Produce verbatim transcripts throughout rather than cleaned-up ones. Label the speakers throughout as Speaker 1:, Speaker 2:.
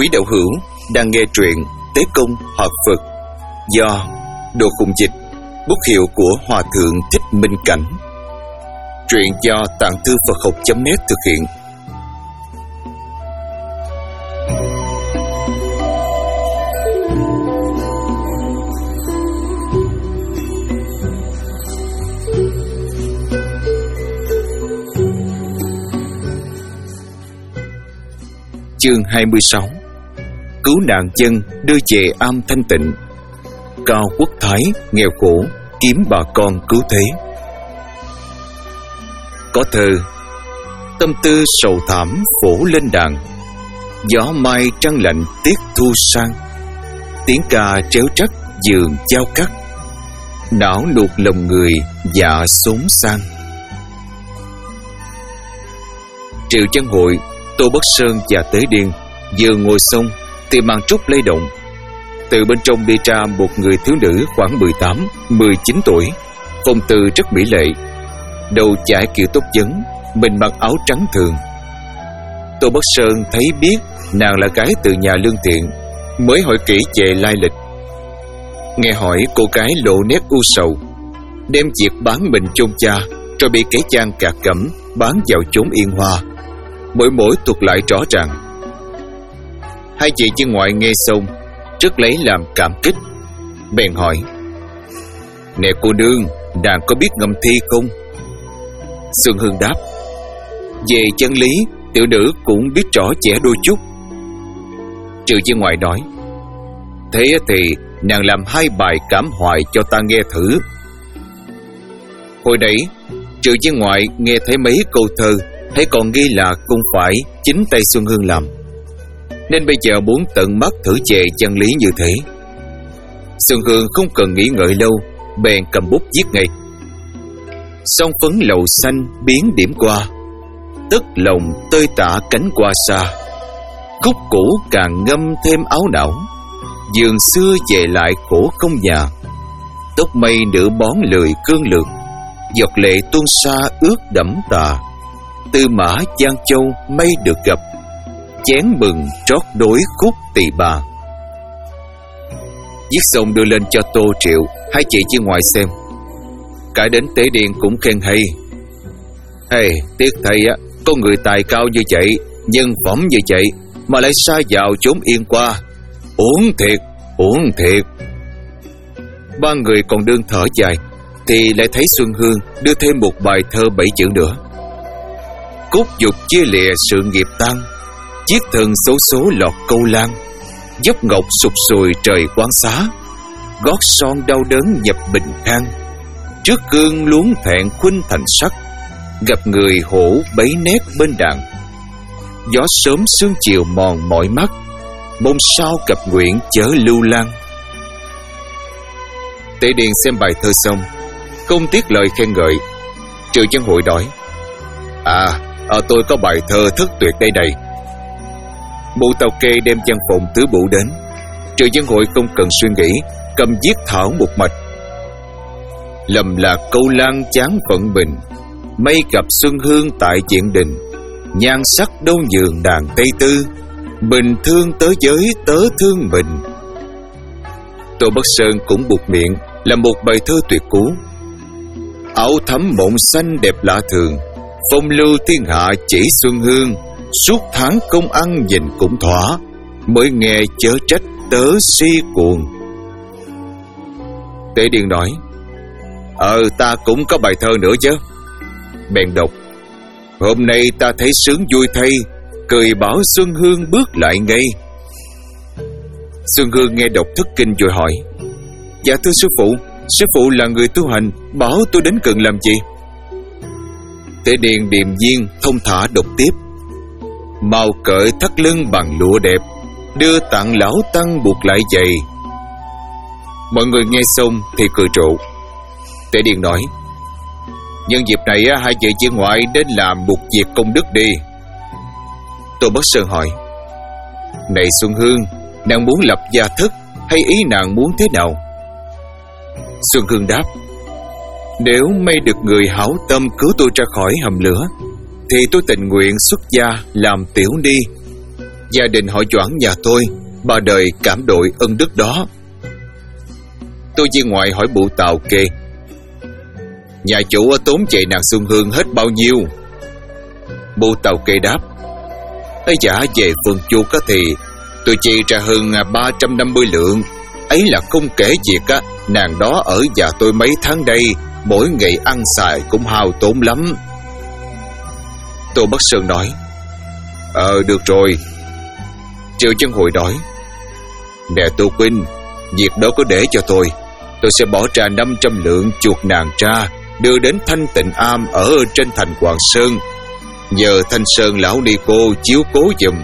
Speaker 1: Quý đạo hữu đang nghe truyện Tế Công Hợp Phật do Đồ Khùng Dịch, bút hiệu của Hòa Thượng Thích Minh Cảnh. Truyện do Tạng Thư Phật Học chấm net thực hiện. Chương hai mươi sáu. Cứu nạn dân đưa về am thanh tịnh. Cao Quốc Thái nghèo khổ kiếm bà con cứu thế. Có thơ: tâm tư sầu thảm phổ lên đàn, gió mai trăng lạnh tiết thu sang. Tiếng ca tréo trắc giường giao cắt, não nuột lòng người dạ xốn sang. Triệu Chân Hội, Tô Bất Sơn và Tế Điên vừa ngồi xong thì màn trúc lay động. Từ bên trong đi ra một người thiếu nữ khoảng mười tám, mười chín tuổi, phong tư rất mỹ lệ, đầu chải kiểu tóc vấn, mình mặc áo trắng thường. Tô Bất Sơn thấy biết nàng là gái từ nhà lương thiện, mới hỏi kỹ về lai lịch. Nghe hỏi cô gái lộ nét u sầu, đem việc bán mình chôn cha, rồi bị kẻ gian gạt gẫm bán vào chốn Yên Hoa. Mỗi mỗi thuật lại rõ ràng. Hai chị dân ngoại nghe xong rất lấy làm cảm kích, bèn hỏi: nè cô nương, nàng có biết ngâm thi không? Xuân Hương đáp: về chân lý tiểu nữ cũng biết rõ trẻ đôi chút. Triệu dân ngoại nói: thế thì nàng làm hai bài cảm hoài cho ta nghe thử. Hồi đấy Triệu dân ngoại nghe thấy mấy câu thơ, thấy còn nghi là không phải chính tay Xuân Hương làm, nên bây giờ muốn tận mắt thử về chân lý như thế. Xuân Hương không cần nghĩ ngợi lâu, bèn cầm bút viết ngay: song phấn lầu xanh biến điểm qua, tức lòng tơi tả cánh qua xa. Khúc cũ càng ngâm thêm áo não, giường xưa về lại khổ không nhà. Tóc mây nửa bón lười cương lược, giọt lệ tuôn xa ướt đẫm tà. Tư mã Giang Châu mây được gặp, chén mừng trót đối khúc tỳ bà. Viết xong đưa lên cho Tô Triệu, hai chị chứ ngoài xem. Cả đến Tế Điền cũng khen hay. Hey, tiếc thầy á, có người tài cao như vậy, nhân phẩm như vậy, mà lại sa vào chốn Yên Qua. Uổng thiệt, uổng thiệt. Ba người còn đương thở dài, thì lại thấy Xuân Hương đưa thêm một bài thơ bảy chữ nữa: cốt dục chia lìa sự nghiệp tan, chiếc thần xấu số lọt câu lan. Dốc ngọc sụp sùi trời quán xá, gót son đau đớn nhập bình khang. Trước gương luống thẹn khuynh thành sắc, gặp người hổ bấy nét bên đàn. Gió sớm sương chiều mòn mỏi mắt, mong sao gặp nguyện chớ lưu lan. Tế Điền xem bài thơ xong, không tiếc lời khen ngợi. Triệu Chân Hội nói: À, à tôi có bài thơ thất tuyệt đây này. Bộ tàu kê đem văn phòng tứ bụ đến. Triệu Dân Hội không cần suy nghĩ, cầm viết thảo một mạch: lầm là câu lan chán phận bình, mây gặp Xuân Hương tại diện đình. Nhan sắc đâu nhường đàn Tây Tư, bình thương tớ giới tớ thương mình. Tô Bất Sơn cũng buộc miệng là một bài thơ tuyệt cú: áo thắm mộng xanh đẹp lạ thường, phong lưu thiên hạ chỉ Xuân Hương. Suốt tháng công ăn nhìn cũng thỏa, mới nghe chớ trách tớ si cuồng. Tế Điền nói: Ờ ta cũng có bài thơ nữa chứ. Bèn đọc: hôm nay ta thấy sướng vui thay, cười bảo Xuân Hương bước lại ngay. Xuân Hương nghe đọc thất kinh rồi hỏi: dạ thưa sư phụ, sư phụ là người tu hành, bảo tôi đến cần làm gì? Tế Điền điềm nhiên thông thả đọc tiếp: màu cởi thắt lưng bằng lụa đẹp, đưa tặng lão tăng buộc lại giày. Mọi người nghe xong thì cười rộ. Tế Điền nói: nhân dịp này hai chị chị ngoại đến làm một việc công đức đi. Tô Bất Sơn hỏi: này Xuân Hương, nàng muốn lập gia thất hay ý nàng muốn thế nào? Xuân Hương đáp: nếu may được người hảo tâm cứu tôi ra khỏi hầm lửa, thì tôi tình nguyện xuất gia làm tiểu ni. Gia đình họ Doãn nhà tôi ba đời cảm đội ân đức đó. Tôi viên ngoại hỏi bụ Tào Kê: Nhà chủ tốn chạy nàng Xuân Hương hết bao nhiêu? Bụ Tào Kê đáp: Ấy dạ, về phần chuột á thì tôi chi ra hơn ba trăm năm mươi lượng. Ấy là không kể việc á, nàng đó ở nhà tôi mấy tháng đây, mỗi ngày ăn xài cũng hao tốn lắm. Tô Bắc Sơn nói: Ờ được rồi. Triệu Chân Hội nói: Nè Tô Quynh, việc đó cứ để cho tôi. Tôi sẽ bỏ ra năm trăm lượng chuột nàng ra, đưa đến Thanh Tịnh Am ở trên thành Hoàng Sơn, nhờ Thanh Sơn lão ni cô chiếu cố giùm.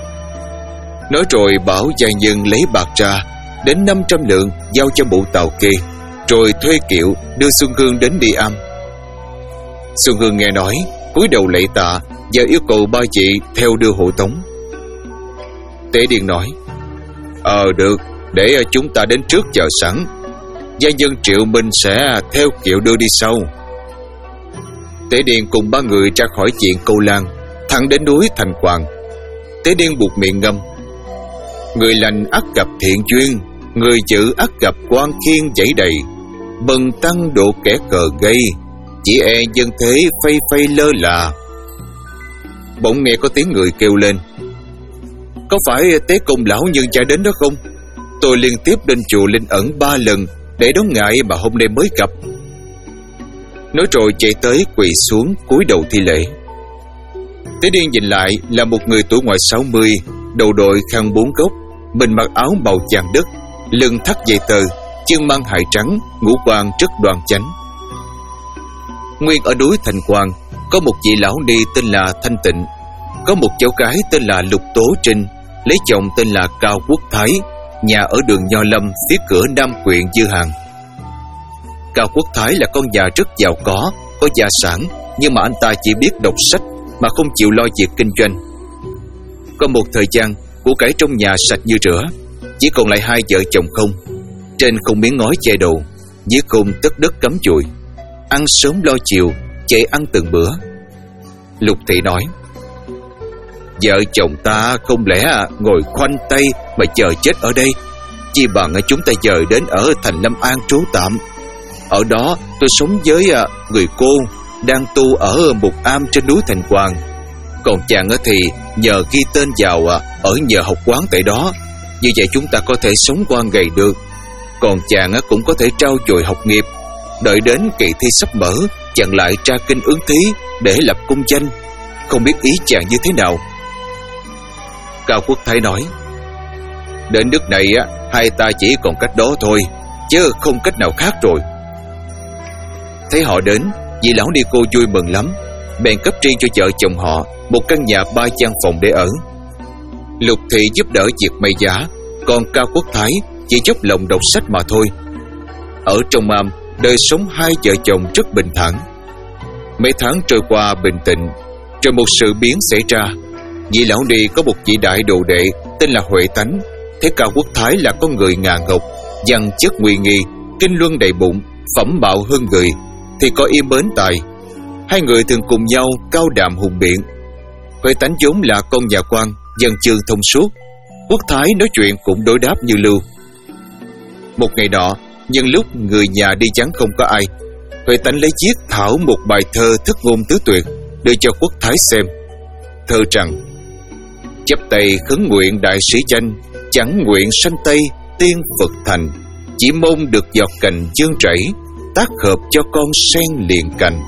Speaker 1: Nói rồi bảo gia nhân lấy bạc ra, đến năm trăm lượng giao cho bụ Tào Kê, rồi thuê kiệu đưa Xuân Hương đến đi am. Xuân Hương nghe nói, cúi đầu lạy tạ và yêu cầu ba chị theo đưa hộ tống. Tế Điền nói: Ờ được, để chúng ta đến trước chờ sẵn. Gia nhân Triệu Minh sẽ theo kiệu đưa đi sau. Tế Điền cùng ba người ra khỏi chuyện Câu Lan, thẳng đến núi Thành Hoàng. Tế Điền buộc miệng ngâm: Người lành ắt gặp thiện duyên, người dữ ắt gặp quan khiên dãy đầy. Bần tăng độ kẻ cờ gây, chỉ e dân thế phây phây lơ là. Bỗng nghe có tiếng người kêu lên: Có phải Tế Công lão nhân cha đến đó không? Tôi liên tiếp lên chùa Linh Ẩn ba lần để đón ngài mà hôm nay mới gặp. Nói rồi chạy tới quỳ xuống cúi đầu thi lễ. Tế Điền nhìn lại là một người tuổi ngoài sáu mươi, đầu đội khăn bốn góc, mình mặc áo màu vàng đất, lưng thắt dây tơ, chân mang hài trắng, ngũ quan rất đoan chánh. Nguyên ở núi Thành Hoàng có một vị lão ni tên là Thanh Tịnh, có một cháu gái tên là Lục Tố Trinh, lấy chồng tên là Cao Quốc Thái, nhà ở đường Nho Lâm phía cửa Nam Quyện Dư Hàng. Cao Quốc Thái là con nhà rất giàu có, có gia sản, nhưng mà anh ta chỉ biết đọc sách mà không chịu lo việc kinh doanh. Có một thời gian, của cải trong nhà sạch như rửa, chỉ còn lại hai vợ chồng không. Trên không miếng ngói che đầu, dưới cùng tất đất cắm chùi, ăn sớm lo chiều, chạy ăn từng bữa. Lục Thị nói: Vợ chồng ta không lẽ ngồi khoanh tay mà chờ chết ở đây, chi bằng chúng ta dời đến ở thành Lâm An trú tạm. Ở đó tôi sống với người cô đang tu ở một am trên núi Thành Hoàng. Còn chàng thì nhờ ghi tên vào ở nhờ học quán tại đó. Như vậy chúng ta có thể sống qua ngày được. Còn chàng cũng có thể trau dồi học nghiệp, đợi đến kỳ thi sắp mở, chàng lại tra kinh ứng thí để lập công danh. Không biết ý chàng như thế nào? Cao Quốc Thái nói: Đến nước này hai ta chỉ còn cách đó thôi, chứ không cách nào khác rồi. Thấy họ đến, vị lão ni cô vui mừng lắm, bèn cấp riêng cho vợ chồng họ một căn nhà ba gian phòng để ở. Lục Thị giúp đỡ việc may giá, còn Cao Quốc Thái chỉ dốc lòng đọc sách mà thôi. Ở trong am, đời sống hai vợ chồng rất bình thản. Mấy tháng trôi qua bình tĩnh, rồi một sự biến xảy ra. Vị lão ni có một vị đại đồ đệ tên là Huệ Tánh, thấy Cao Quốc Thái là con người ngà ngọc, văn chất nguy nghi, kinh luân đầy bụng, phẩm mạo hơn người, thì có ý mến tài. Hai người thường cùng nhau cao đàm hùng biện. Huệ Tánh vốn là con nhà quan, dân chương thông suốt. Quốc Thái nói chuyện cũng đối đáp như lưu. Một ngày nọ, nhân lúc người nhà đi vắng không có ai, Huệ Tánh lấy viết thảo một bài thơ thức ngôn tứ tuyệt đưa cho Quốc Thái xem. Thơ rằng: Chấp tay khấn nguyện đại sĩ danh, chẳng nguyện sanh Tây tiên Phật thành, chỉ mong được giọt cành dương chảy, tác hợp cho con sen liền cành.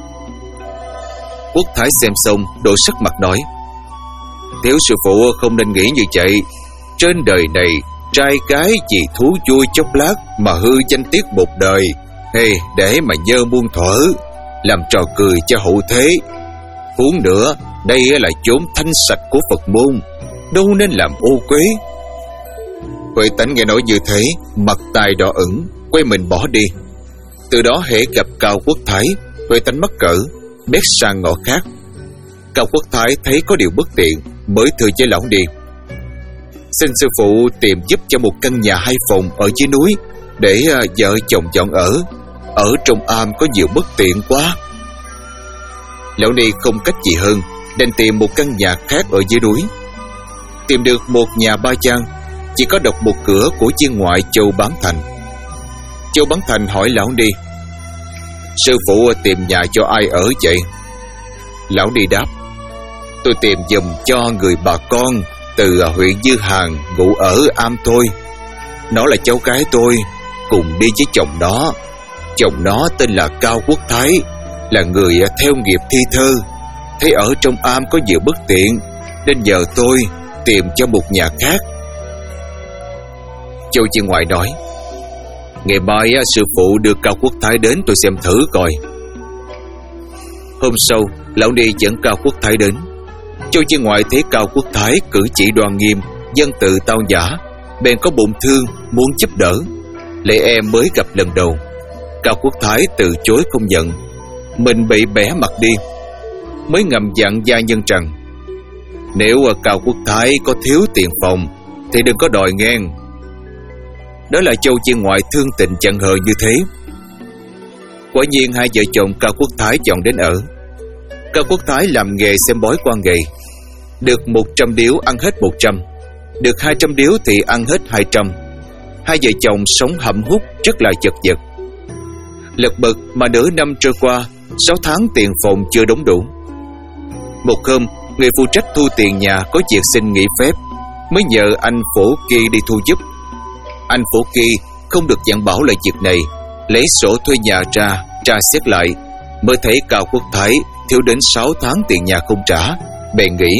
Speaker 1: Quốc Thái xem xong đổi sắc mặt nói: Thiếu sư phụ không nên nghĩ như vậy. Trên đời này trai gái vì thú vui chốc lát mà hư danh tiết một đời, hay để mà nhơ muôn thuở, làm trò cười cho hậu thế. Huống nữa, đây là chốn thanh sạch của Phật môn, đâu nên làm ô quế. Huệ Tánh nghe nói như thế, mặt tai đỏ ửng, quay mình bỏ đi. Từ đó hễ gặp Cao Quốc Thái, Huệ Tánh mắc cỡ, bét sang ngõ khác. Cao Quốc Thái thấy có điều bất tiện, mới thưa với lão ni: Xin sư phụ tìm giúp cho một căn nhà hai phòng ở dưới núi, để vợ chồng chọn ở. Ở trong am có nhiều bất tiện quá. Lão ni không cách gì hơn, đành tìm một căn nhà khác ở dưới núi. Tìm được một nhà ba gian, chỉ có độc một cửa của viên ngoại Châu Bán Thành. Châu Bán Thành hỏi lão đi: sư phụ tìm nhà cho ai ở vậy? Lão đi đáp: tôi tìm giùm cho người bà con từ huyện Dư Hàng ngụ ở Am thôi. Nó là cháu gái tôi, cùng đi với chồng nó. Chồng nó tên là Cao Quốc Thái, là người theo nghiệp thi thơ. Thấy ở trong Am có nhiều bất tiện nên nhờ tôi tìm cho một nhà khác. Châu viên ngoại nói: ngày mai sư phụ đưa Cao Quốc Thái đến tôi xem thử coi. Hôm sau, lão đi dẫn Cao Quốc Thái đến. Châu viên ngoại thấy Cao Quốc Thái cử chỉ đoan nghiêm, dân tự tao nhã, bèn có bụng thương muốn giúp đỡ. Lệ em mới gặp lần đầu, Cao Quốc Thái từ chối không nhận, mình bị bẻ mặt đi. Mới ngầm dặn gia nhân rằng: nếu Cao Quốc Thái có thiếu tiền phòng thì đừng có đòi ngang. Đó là Châu viên ngoại thương tình chẳng hờ như thế. Quả nhiên hai vợ chồng Cao Quốc Thái chọn đến ở. Cao Quốc Thái làm nghề xem bói quan nghề. Được một trăm điếu ăn hết một trăm, được hai trăm điếu thì ăn hết hai trăm. Hai vợ chồng sống hậm hút rất là chật vật. Lật bật mà nửa năm trôi qua, sáu tháng tiền phòng chưa đóng đủ. Một hôm, người phụ trách thu tiền nhà có việc xin nghỉ phép, mới nhờ anh Phổ Kỳ đi thu giúp. Anh Phổ Kỳ không được dặn bảo lại việc này, lấy sổ thuê nhà ra tra xét lại, mới thấy Cao Quốc Thái thiếu đến sáu tháng tiền nhà không trả. Bèn nghĩ: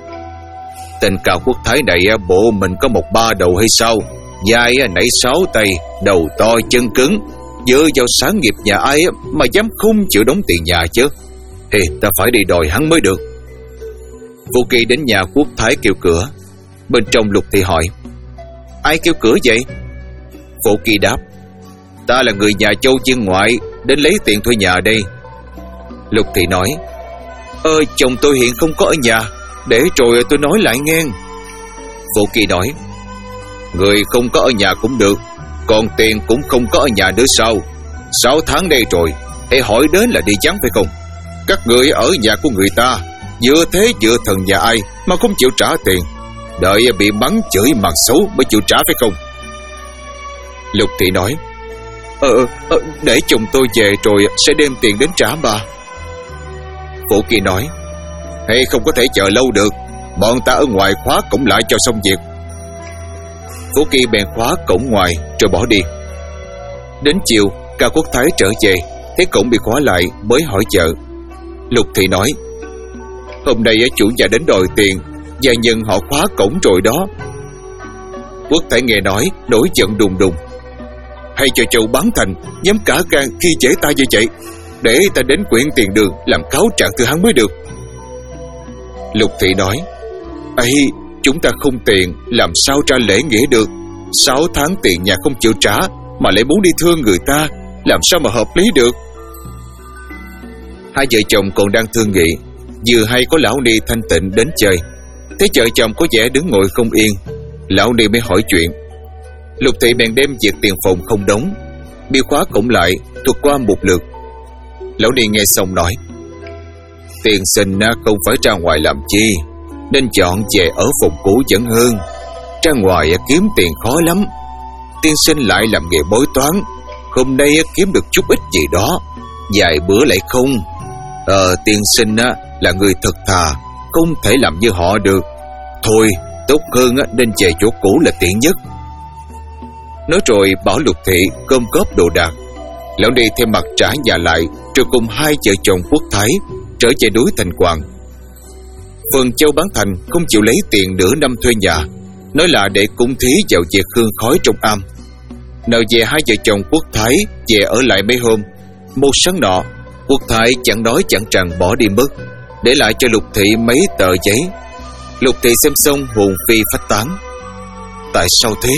Speaker 1: tên Cao Quốc Thái này bộ mình có một ba đầu hay sao? Vai nảy sáu tay, đầu to chân cứng, dựa vào sáng nghiệp nhà ai mà dám không chịu đóng tiền nhà chứ. Thì ta phải đi đòi hắn mới được. Phổ Kỳ đến nhà Quốc Thái kêu cửa. Bên trong Lục Thị hỏi: ai kêu cửa vậy? Phổ Kỳ đáp: ta là người nhà Châu viên ngoại, đến lấy tiền thuê nhà đây. Lục Thị nói: ơ chồng tôi hiện không có ở nhà, để rồi tôi nói lại nghe. Phổ Kỳ nói: người không có ở nhà cũng được, còn tiền cũng không có ở nhà nữa sao? Sáu tháng đây rồi, hãy hỏi đến là đi vắng phải không? Các người ở nhà của người ta, vừa thế vừa thần nhà ai mà không chịu trả tiền, đợi bị mắng chửi màn xấu mới chịu trả phải không? Lục Thị nói: Ờ, ờ để chồng tôi về rồi sẽ đem tiền đến trả bà. Phổ Kỳ nói: hay không có thể chờ lâu được, bọn ta ở ngoài khóa cổng lại cho xong việc. Phổ Kỳ bèn khóa cổng ngoài rồi bỏ đi. Đến chiều, Cao Quốc Thái trở về, thấy cổng bị khóa lại mới hỏi vợ. Lục Thị nói: hôm nay chủ nhà đến đòi tiền, gia nhân họ khóa cổng rồi đó. Quốc Thái nghe nói nổi giận đùng đùng: hay cho Châu Bán Thành dám cả gan khi dễ ta như vậy, để ta đến quyện tiền đường làm cáo trạng từ hắn mới được. Lục Thị nói: ấy, chúng ta không tiền, làm sao ra lễ nghĩa được? Sáu tháng tiền nhà không chịu trả mà lại muốn đi thương người ta, làm sao mà hợp lý được? Hai vợ chồng còn đang thương nghị, vừa hay có lão ni thanh tịnh đến chơi. Thấy vợ chồng có vẻ đứng ngồi không yên, lão ni mới hỏi chuyện. Lục Thị bèn đem việc tiền phòng không đóng, bia khóa cổng lại, thuật qua một lượt. Lão ni nghe xong nói: tiền sinh không phải ra ngoài làm chi, nên chọn về ở phòng cũ vẫn hơn. Ra ngoài kiếm tiền khó lắm. Tiên sinh lại làm nghề bói toán, hôm nay kiếm được chút ít gì đó, vài bữa lại không. Ờ, tiên sinh là người thật thà, không thể làm như họ được. Thôi, tốt hơn nên về chỗ cũ là tiện nhất. Nói rồi bảo Lục Thị gom góp đồ đạc. Lão đi thêm mặt trả nhà lại, rồi cùng hai vợ chồng Quốc Thái trở về núi Thành Hoàng. Phần Châu Bán Thành không chịu lấy tiền nửa năm thuê nhà, nói là để cúng thí vào việc hương khói trong am. Nào về hai vợ chồng Quốc Thái về ở lại mấy hôm. Một sáng nọ, Quốc Thái chẳng nói chẳng rằng bỏ đi mất, để lại cho Lục Thị mấy tờ giấy. Lục Thị xem xong hồn phi phách tán. Tại sao thế?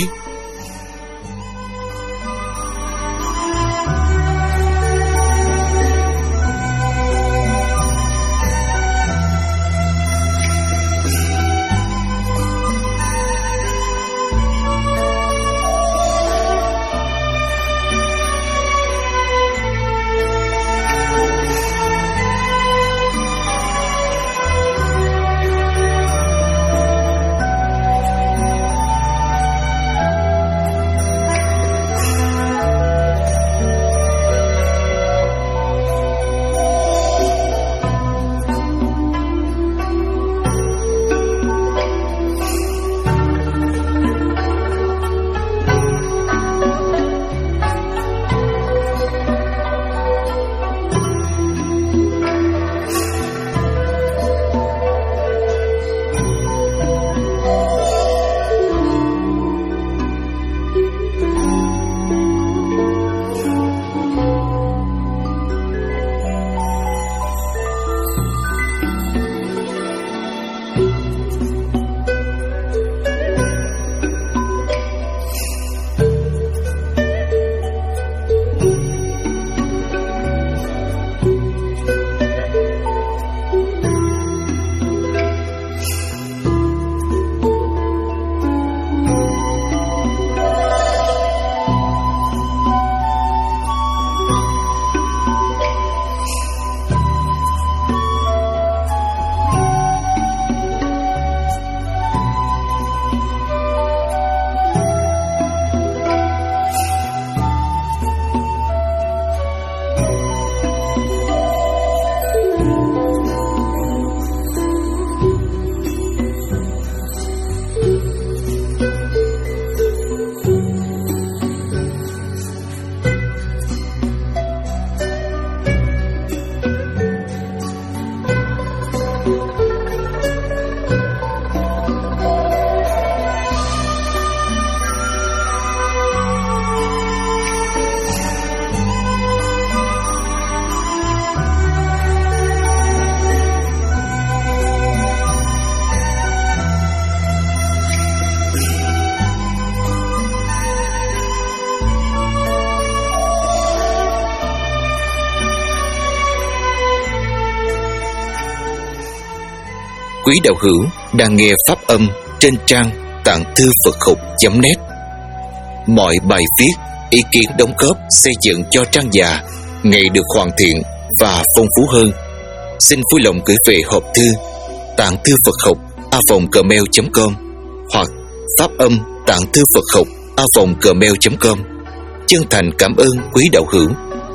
Speaker 1: quý đạo hữu đang nghe pháp âm trên trang tạng thư Phật học chấm net. Mọi bài viết, ý kiến đóng góp xây dựng cho trang già ngày được hoàn thiện và phong phú hơn. Xin vui lòng gửi về hộp thư tạng thư Phật học a vòng gmail chấm com hoặc pháp âm tạng thư Phật học a vòng gmail chấm com. Chân thành cảm ơn quý đạo hữu.